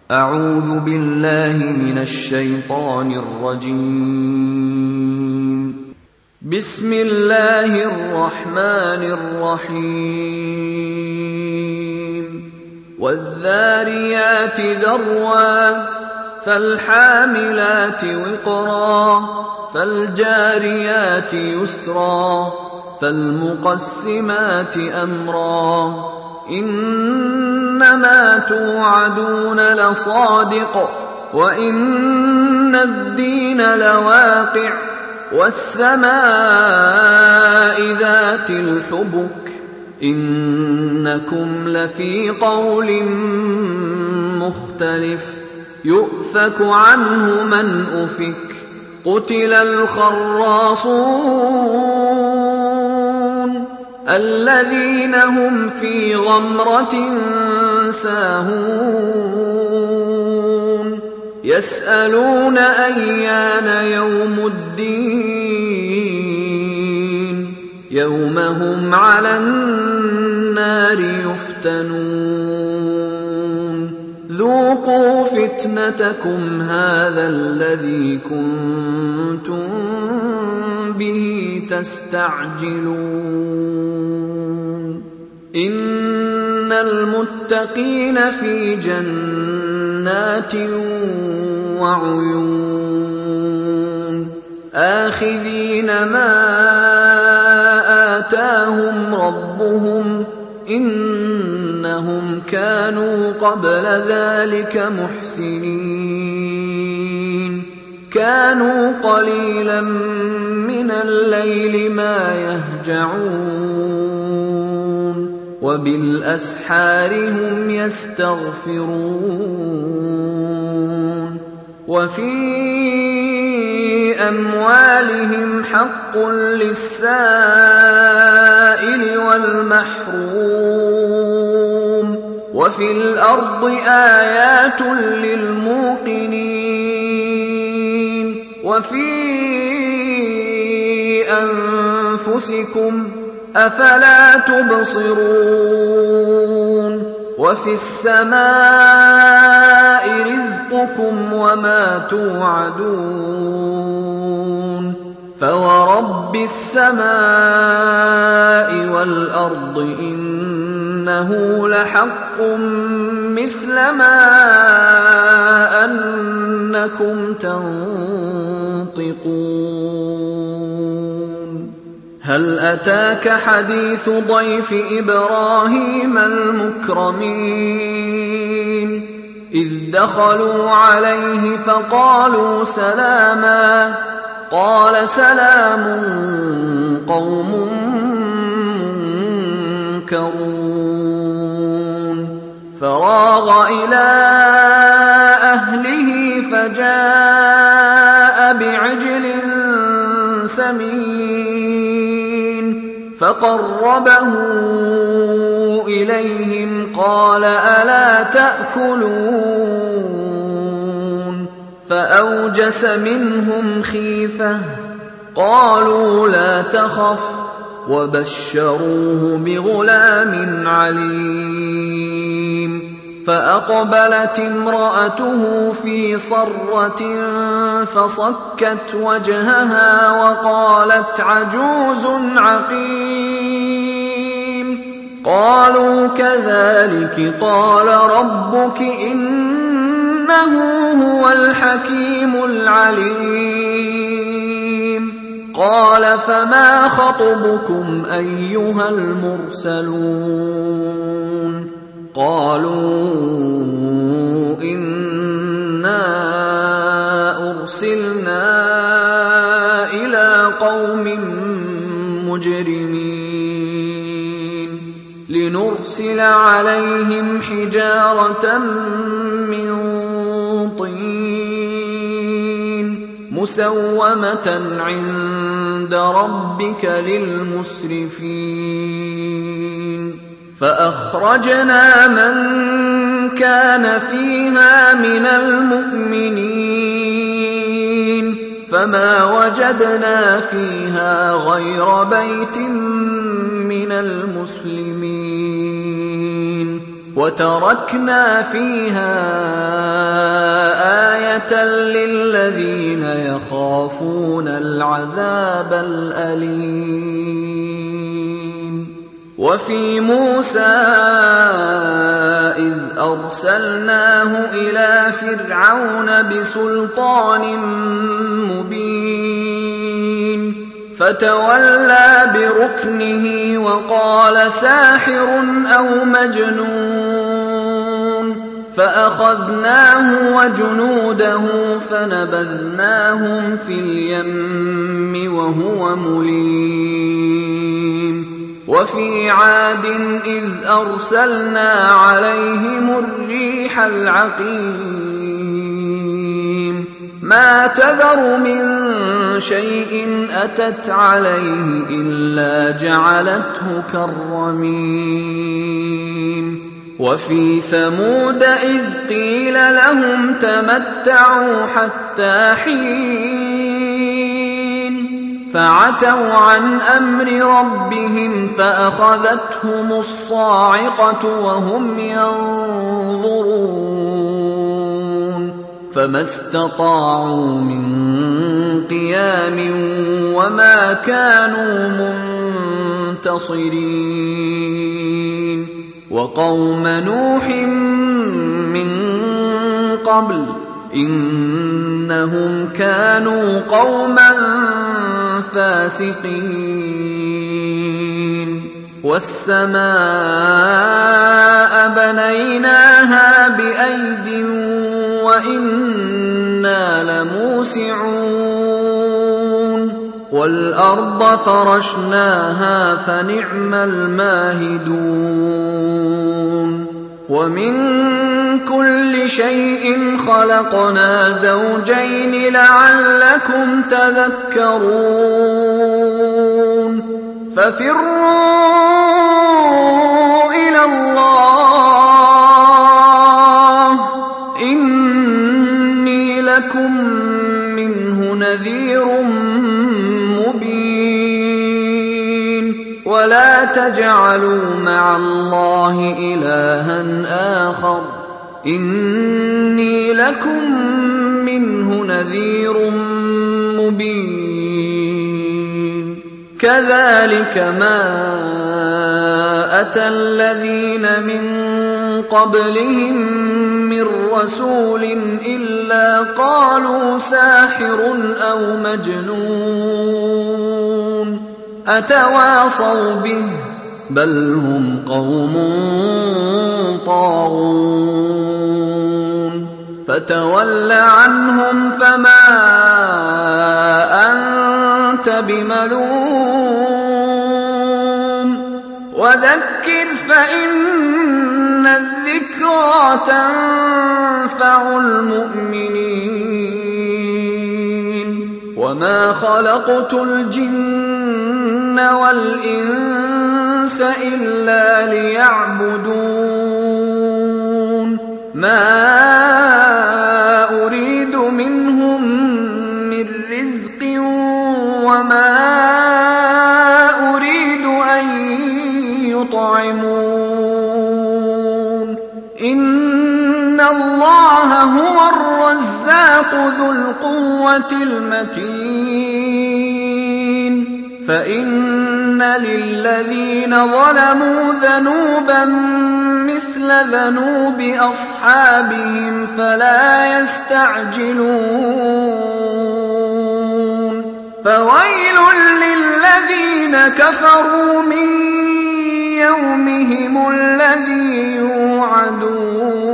أعوذ بالله من الشيطان الرجيم. بسم الله الرحمن الرحيم. والذاريات ذروا فالحاملات وقرا فالجاريات يسرا فالمقسمات أمرا إنما توعدون لصادق وإن الدين لواقع والسماء ذات الحبك إنكم لفي قول مختلف يؤفك عنه من أفك قتل الخراصون الذين هم في غمرة ساهون يسألون أيان يوم الدين يوم هم على النار يفتنون ذوقوا فتنتكم هذا الذي كنتم به تستعجلون إن المتقين في جنات وعيون آخذين ما آتاهم ربهم إنهم كانوا قبل ذلك محسنين كانوا قليلا من الليل ما يهجعون وبالأسحار هم يستغفرون وفي أموالهم حق للسائل والمحروم وفي الأرض آيات للموقنين وفي أنفسكم أفلا تبصرون وفي السماء رزقكم وما توعدون فورب السماء والأرض إنه لحق مثل ما أنكم تنطقون هل أتاك حديث ضيف إبراهيم المكرمين إذ دخلوا عليه فقالوا سلاما قال سلام قوم منكرون فراغ إلى أهله فجاء بعجل سمين فقربه إليهم قال ألا تأكلون فأوجس منهم خيفة قالوا لا تخف وبشروه بغلام عليم فأقبلت امرأته في صرة فصكت وجهها وقالت عجوز عقيم قالوا كذلك قال ربك إنه هو الحكيم العليم قال فما خطبكم أيها المرسلون قالوا إنا أرسلنا إلى قوم مجرمين لنرسل عليهم حجارة من طين مسومة عند ربك للمسرفين فأخرجنا من كان فيها من المؤمنين فما وجدنا فيها غير بيت من المسلمين وتركنا فيها يخافون العذاب الأليم. وفي موسى إذ أرسلناه إلى فرعون بسلطان مبين فتولى بركنه وقال ساحر أو مجنون فأخذناه وجنوده فنبذناهم في اليم وهو مليم. وفي عاد إذ أرسلنا عليهم الريح العقيم ما تذر من شيء أتت عليه إلا جعلته كالرميم. وفي ثمود إذ قيل لهم تمتعوا حتى حين فعتوا عن أمر ربهم فأخذتهم الصاعقة وهم ينظرون فما استطاعوا من قيام وما كانوا منتصرين. وقوم نوح من قبل إنهم كانوا قوما فاسقين. والسماء بنيناها بأيد وإنا لموسعون والأرض فرشناها فنعم الماهدون. ومن كل شيء خلقنا زوجين لعلكم تذكرون. ففروا إلى الله إني لكم منه نذير مبين. ولا تجعلوا مع الله إلها آخر إني لكم منه نذير مبين. كذلك ما أتى الذين من قبلهم من رسول إلا قالوا ساحر أو مجنون أتواصوا به بل هم قوم طاغون. فتول عنهم فما أنت بملوم وذكر فإن الذكرى تنفع المؤمنين. وما خلقت الجن والإنس إلا ليعبدون ما أريد منهم من رزق وما أريد أن يطعمون إن الله هو الرزاق ذو القوة المتين. فإن للذين ظلموا ذنوبا مثل ذنوب أصحابهم فلا يستعجلون. فويل للذين كفروا من يومهم الذي يوعدون.